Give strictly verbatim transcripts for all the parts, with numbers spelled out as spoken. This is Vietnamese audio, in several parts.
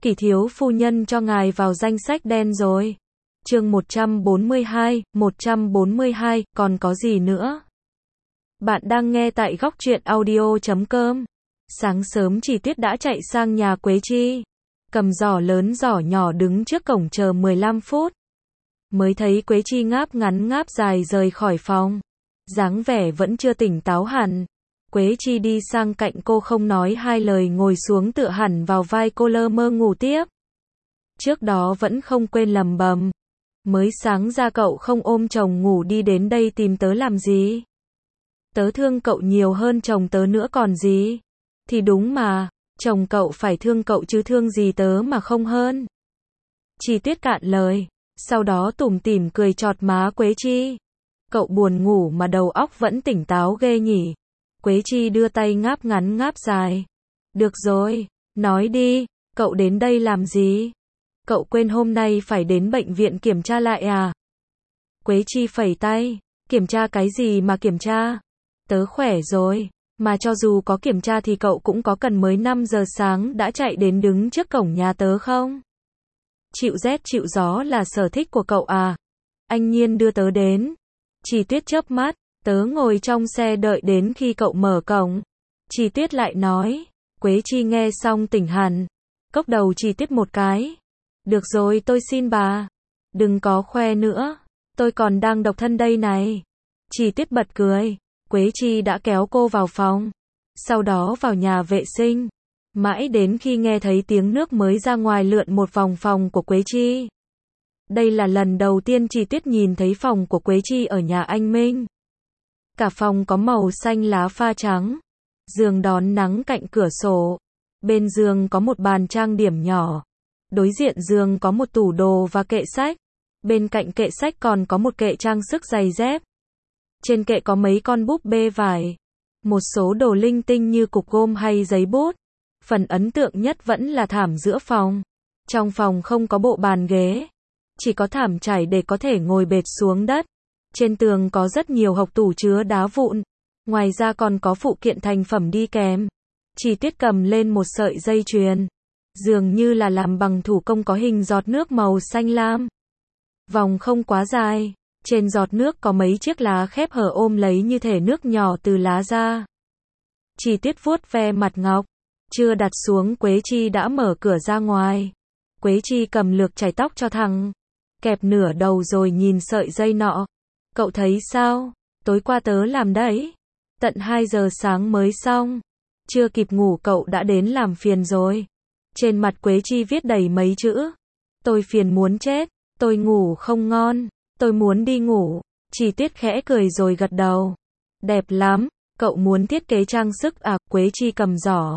Kỷ thiếu phu nhân cho ngài vào danh sách đen rồi. Chương một trăm bốn mươi hai, một trăm bốn mươi hai, còn có gì nữa? Bạn đang nghe tại góc truyện audio chấm com. Sáng sớm Chỉ Tuyết đã chạy sang nhà Quế Chi, cầm giỏ lớn giỏ nhỏ đứng trước cổng chờ mười lăm phút. Mới thấy Quế Chi ngáp ngắn ngáp dài rời khỏi phòng, dáng vẻ vẫn chưa tỉnh táo hẳn. Quế Chi đi sang cạnh cô không nói hai lời ngồi xuống tựa hẳn vào vai cô lơ mơ ngủ tiếp. Trước đó vẫn không quên lầm bầm. Mới sáng ra cậu không ôm chồng ngủ đi đến đây tìm tớ làm gì? Tớ thương cậu nhiều hơn chồng tớ nữa còn gì? Thì đúng mà, chồng cậu phải thương cậu chứ thương gì tớ mà không hơn. Chỉ Tuyết cạn lời, sau đó tủm tỉm cười chọt má Quế Chi. Cậu buồn ngủ mà đầu óc vẫn tỉnh táo ghê nhỉ? Quế Chi đưa tay ngáp ngắn ngáp dài. Được rồi, nói đi, cậu đến đây làm gì? Cậu quên hôm nay phải đến bệnh viện kiểm tra lại à? Quế Chi phẩy tay, kiểm tra cái gì mà kiểm tra? Tớ khỏe rồi, mà cho dù có kiểm tra thì cậu cũng có cần mới năm giờ sáng đã chạy đến đứng trước cổng nhà tớ không? Chịu rét chịu gió là sở thích của cậu à? Anh Nhiên đưa tớ đến. Chỉ Tuyết chớp mắt, tớ ngồi trong xe đợi đến khi cậu mở cổng. Chỉ Tuyết lại nói. Quế Chi nghe xong tỉnh hẳn, cốc đầu Chỉ Tuyết một cái. Được rồi tôi xin bà. Đừng có khoe nữa, tôi còn đang độc thân đây này. Chỉ Tuyết bật cười. Quế Chi đã kéo cô vào phòng, sau đó vào nhà vệ sinh. Mãi đến khi nghe thấy tiếng nước mới ra ngoài lượn một vòng phòng của Quế Chi. Đây là lần đầu tiên Chỉ Tuyết nhìn thấy phòng của Quế Chi ở nhà anh Minh. Cả phòng có màu xanh lá pha trắng. Giường đón nắng cạnh cửa sổ. Bên giường có một bàn trang điểm nhỏ. Đối diện giường có một tủ đồ và kệ sách. Bên cạnh kệ sách còn có một kệ trang sức giày dép. Trên kệ có mấy con búp bê vải. Một số đồ linh tinh như cục gôm hay giấy bút. Phần ấn tượng nhất vẫn là thảm giữa phòng. Trong phòng không có bộ bàn ghế. Chỉ có thảm trải để có thể ngồi bệt xuống đất. Trên tường có rất nhiều hộc tủ chứa đá vụn. Ngoài ra còn có phụ kiện thành phẩm đi kèm. Chỉ Tuyết cầm lên một sợi dây chuyền. Dường như là làm bằng thủ công có hình giọt nước màu xanh lam. Vòng không quá dài. Trên giọt nước có mấy chiếc lá khép hở ôm lấy như thể nước nhỏ từ lá ra. Chỉ Tuyết vuốt ve mặt ngọc. Chưa đặt xuống Quế Chi đã mở cửa ra ngoài. Quế Chi cầm lược chải tóc cho thằng. Kẹp nửa đầu rồi nhìn sợi dây nọ. Cậu thấy sao? Tối qua tớ làm đấy. Tận hai giờ sáng mới xong. Chưa kịp ngủ cậu đã đến làm phiền rồi. Trên mặt Quế Chi viết đầy mấy chữ. Tôi phiền muốn chết. Tôi ngủ không ngon. Tôi muốn đi ngủ. Chỉ Tuyết khẽ cười rồi gật đầu. Đẹp lắm. Cậu muốn thiết kế trang sức à? Quế Chi cầm giỏ.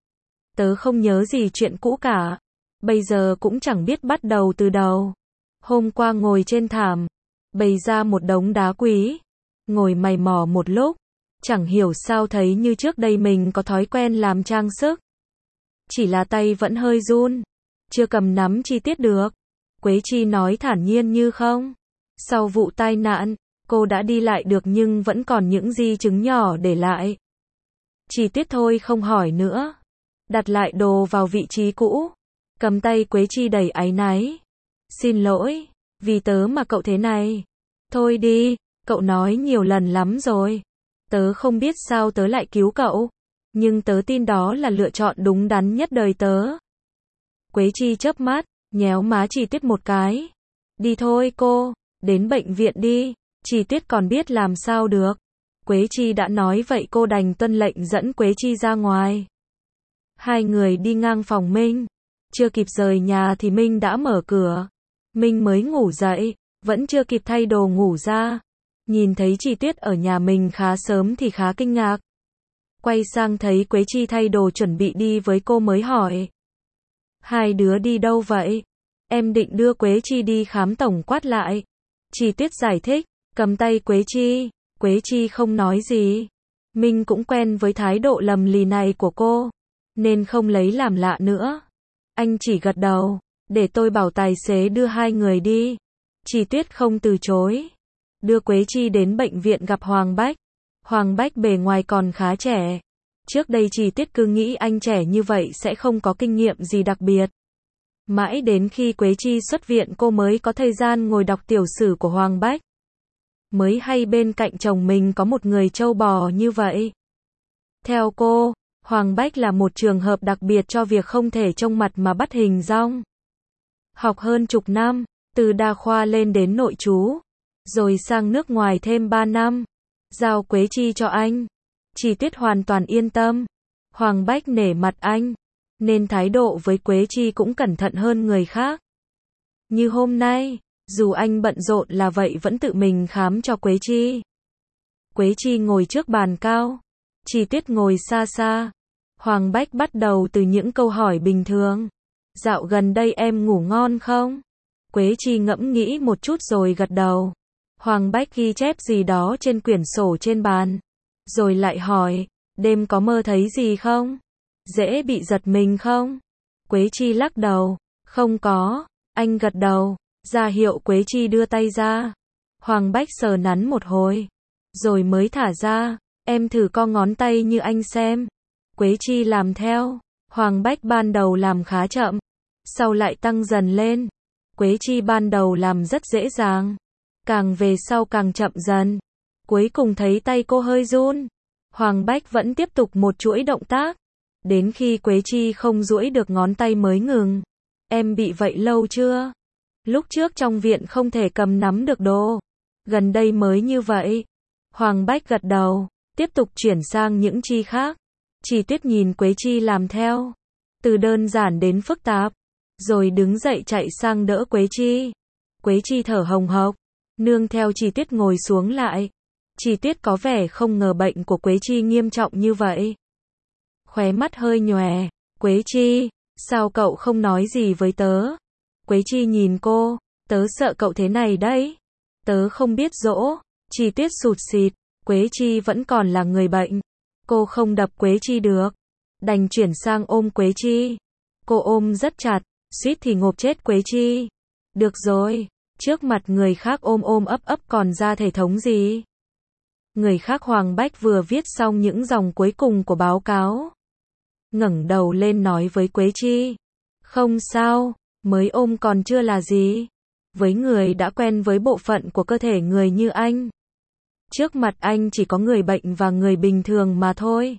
Tớ không nhớ gì chuyện cũ cả. Bây giờ cũng chẳng biết bắt đầu từ đầu. Hôm qua ngồi trên thảm. Bày ra một đống đá quý. Ngồi mày mò một lúc. Chẳng hiểu sao thấy như trước đây mình có thói quen làm trang sức. Chỉ là tay vẫn hơi run. Chưa cầm nắm chi tiết được. Quế Chi nói thản nhiên như không. Sau vụ tai nạn, cô đã đi lại được nhưng vẫn còn những di chứng nhỏ để lại. Chỉ Tuyết thôi không hỏi nữa. Đặt lại đồ vào vị trí cũ. Cầm tay Quế Chi đầy áy náy. Xin lỗi, vì tớ mà cậu thế này. Thôi đi, cậu nói nhiều lần lắm rồi. Tớ không biết sao tớ lại cứu cậu. Nhưng tớ tin đó là lựa chọn đúng đắn nhất đời tớ. Quế Chi chớp mắt, nhéo má Chỉ Tuyết một cái. Đi thôi cô, đến bệnh viện đi. Chỉ Tuyết còn biết làm sao được. Quế Chi đã nói vậy cô đành tuân lệnh dẫn Quế Chi ra ngoài. Hai người đi ngang phòng Minh. Chưa kịp rời nhà thì Minh đã mở cửa. Minh mới ngủ dậy, vẫn chưa kịp thay đồ ngủ ra. Nhìn thấy Chỉ Tuyết ở nhà mình khá sớm thì khá kinh ngạc. Quay sang thấy Quế Chi thay đồ chuẩn bị đi với cô mới hỏi. Hai đứa đi đâu vậy? Em định đưa Quế Chi đi khám tổng quát lại. Chỉ Tuyết giải thích, cầm tay Quế Chi. Quế Chi không nói gì. Minh cũng quen với thái độ lầm lì này của cô, nên không lấy làm lạ nữa. Anh chỉ gật đầu, để tôi bảo tài xế đưa hai người đi. Chỉ Tuyết không từ chối. Đưa Quế Chi đến bệnh viện gặp Hoàng Bách. Hoàng Bách bề ngoài còn khá trẻ. Trước đây Chỉ Tuyết cứ nghĩ anh trẻ như vậy sẽ không có kinh nghiệm gì đặc biệt. Mãi đến khi Quế Chi xuất viện cô mới có thời gian ngồi đọc tiểu sử của Hoàng Bách. Mới hay bên cạnh chồng mình có một người trâu bò như vậy. Theo cô, Hoàng Bách là một trường hợp đặc biệt cho việc không thể trông mặt mà bắt hình dong. Học hơn chục năm, từ đa khoa lên đến nội trú, rồi sang nước ngoài thêm ba năm, giao Quế Chi cho anh. Chi Tiết hoàn toàn yên tâm. Hoàng Bách nể mặt anh, nên thái độ với Quế Chi cũng cẩn thận hơn người khác. Như hôm nay, dù anh bận rộn là vậy vẫn tự mình khám cho Quế Chi. Quế Chi ngồi trước bàn cao, Chi Tiết ngồi xa xa. Hoàng Bách bắt đầu từ những câu hỏi bình thường. Dạo gần đây em ngủ ngon không? Quế Chi ngẫm nghĩ một chút rồi gật đầu. Hoàng Bách ghi chép gì đó trên quyển sổ trên bàn. Rồi lại hỏi, đêm có mơ thấy gì không? Dễ bị giật mình không? Quế Chi lắc đầu, không có. Anh gật đầu, ra hiệu Quế Chi đưa tay ra. Hoàng Bách sờ nắn một hồi, rồi mới thả ra. Em thử co ngón tay như anh xem. Quế Chi làm theo. Hoàng Bách ban đầu làm khá chậm, sau lại tăng dần lên. Quế Chi ban đầu làm rất dễ dàng, càng về sau càng chậm dần. Cuối cùng thấy tay cô hơi run. Hoàng Bách vẫn tiếp tục một chuỗi động tác, đến khi Quế Chi không duỗi được ngón tay mới ngừng. Em bị vậy lâu chưa? Lúc trước trong viện không thể cầm nắm được đồ, gần đây mới như vậy. Hoàng Bách gật đầu, tiếp tục chuyển sang những chi khác. Chi Tiết nhìn Quế Chi làm theo, từ đơn giản đến phức tạp, rồi đứng dậy chạy sang đỡ Quế Chi. Quế Chi thở hồng hộc, nương theo Chi Tiết ngồi xuống lại. Chi Tiết có vẻ không ngờ bệnh của Quế Chi nghiêm trọng như vậy. Khóe mắt hơi nhòe. Quế Chi, sao cậu không nói gì với tớ? Quế Chi nhìn cô, tớ sợ cậu thế này đấy. Tớ không biết dỗ. Chi Tiết sụt sịt, Quế Chi vẫn còn là người bệnh. Cô không đập Quế Chi được, đành chuyển sang ôm Quế Chi. Cô ôm rất chặt, suýt thì ngộp chết Quế Chi. Được rồi, trước mặt người khác ôm ôm ấp ấp còn ra thể thống gì? Người khác. Hoàng Bách vừa viết xong những dòng cuối cùng của báo cáo, ngẩng đầu lên nói với Quế Chi, không sao, mới ôm còn chưa là gì. Với người đã quen với bộ phận của cơ thể người như anh, trước mặt anh chỉ có người bệnh và người bình thường mà thôi.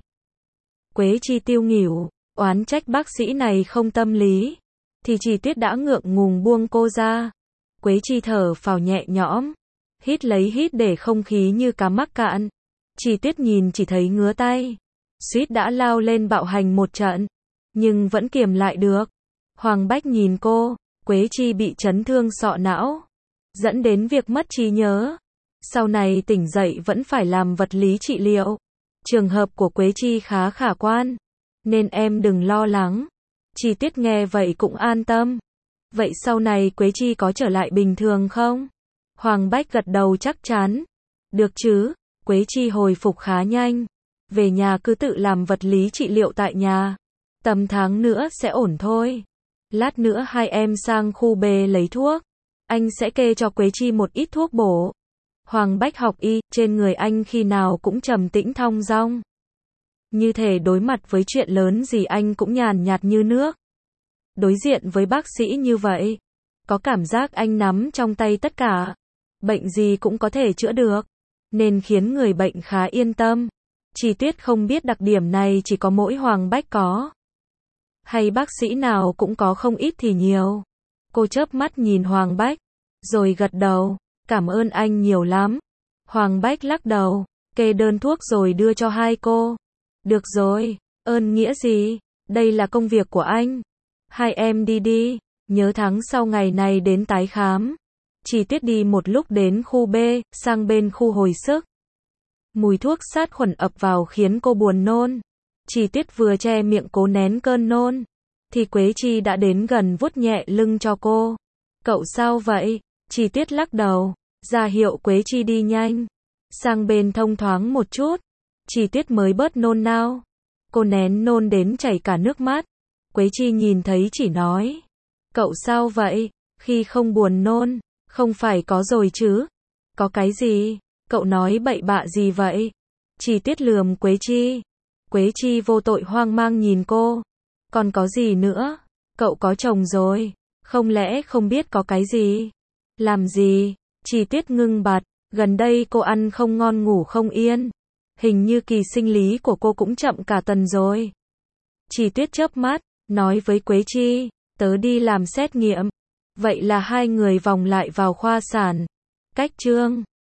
Quế Chi tiêu nghỉu, oán trách bác sĩ này không tâm lý, thì Chi Tiết đã ngượng ngùng buông cô ra. Quế Chi thở phào nhẹ nhõm, hít lấy hít để không khí như cá mắc cạn. Chi Tiết nhìn chỉ thấy ngứa tay, suýt đã lao lên bạo hành một trận, nhưng vẫn kiềm lại được. Hoàng Bách nhìn cô, Quế Chi bị chấn thương sọ não, dẫn đến việc mất trí nhớ. Sau này tỉnh dậy vẫn phải làm vật lý trị liệu. Trường hợp của Quế Chi khá khả quan, nên em đừng lo lắng. Chi Tiết nghe vậy cũng an tâm. Vậy sau này Quế Chi có trở lại bình thường không? Hoàng Bách gật đầu chắc chắn. Được chứ, Quế Chi hồi phục khá nhanh. Về nhà cứ tự làm vật lý trị liệu tại nhà. Tầm tháng nữa sẽ ổn thôi. Lát nữa hai em sang khu B lấy thuốc. Anh sẽ kê cho Quế Chi một ít thuốc bổ. Hoàng Bách học y, trên người anh khi nào cũng trầm tĩnh thong dong. Như thể đối mặt với chuyện lớn gì anh cũng nhàn nhạt như nước. Đối diện với bác sĩ như vậy, có cảm giác anh nắm trong tay tất cả. Bệnh gì cũng có thể chữa được, nên khiến người bệnh khá yên tâm. Chi Tiết không biết đặc điểm này chỉ có mỗi Hoàng Bách có, hay bác sĩ nào cũng có, không ít thì nhiều. Cô chớp mắt nhìn Hoàng Bách, rồi gật đầu, cảm ơn anh nhiều lắm. Hoàng Bách lắc đầu, kê đơn thuốc rồi đưa cho hai cô. Được rồi, ơn nghĩa gì, đây là công việc của anh. Hai em đi đi, nhớ tháng sau ngày này đến tái khám. Chi Tiết đi một lúc đến khu B, sang bên khu hồi sức. Mùi thuốc sát khuẩn ập vào khiến cô buồn nôn. Chi Tiết vừa che miệng cố nén cơn nôn, thì Quế Chi đã đến gần vuốt nhẹ lưng cho cô. Cậu sao vậy? Chi Tiết lắc đầu, ra hiệu Quế Chi đi nhanh, sang bên thông thoáng một chút. Chi Tiết mới bớt nôn nao. Cô nén nôn đến chảy cả nước mắt. Quế Chi nhìn thấy chỉ nói, cậu sao vậy? Khi không buồn nôn, không phải có rồi chứ? Có cái gì? Cậu nói bậy bạ gì vậy? Chi Tiết lườm Quế Chi. Quế Chi vô tội hoang mang nhìn cô. Còn có gì nữa? Cậu có chồng rồi. Không lẽ không biết có cái gì? Làm gì? Chỉ Tuyết ngưng bặt, gần đây cô ăn không ngon ngủ không yên. Hình như kỳ sinh lý của cô cũng chậm cả tuần rồi. Chỉ Tuyết chớp mắt, nói với Quế Chi, tớ đi làm xét nghiệm. Vậy là hai người vòng lại vào khoa sản. Cách chương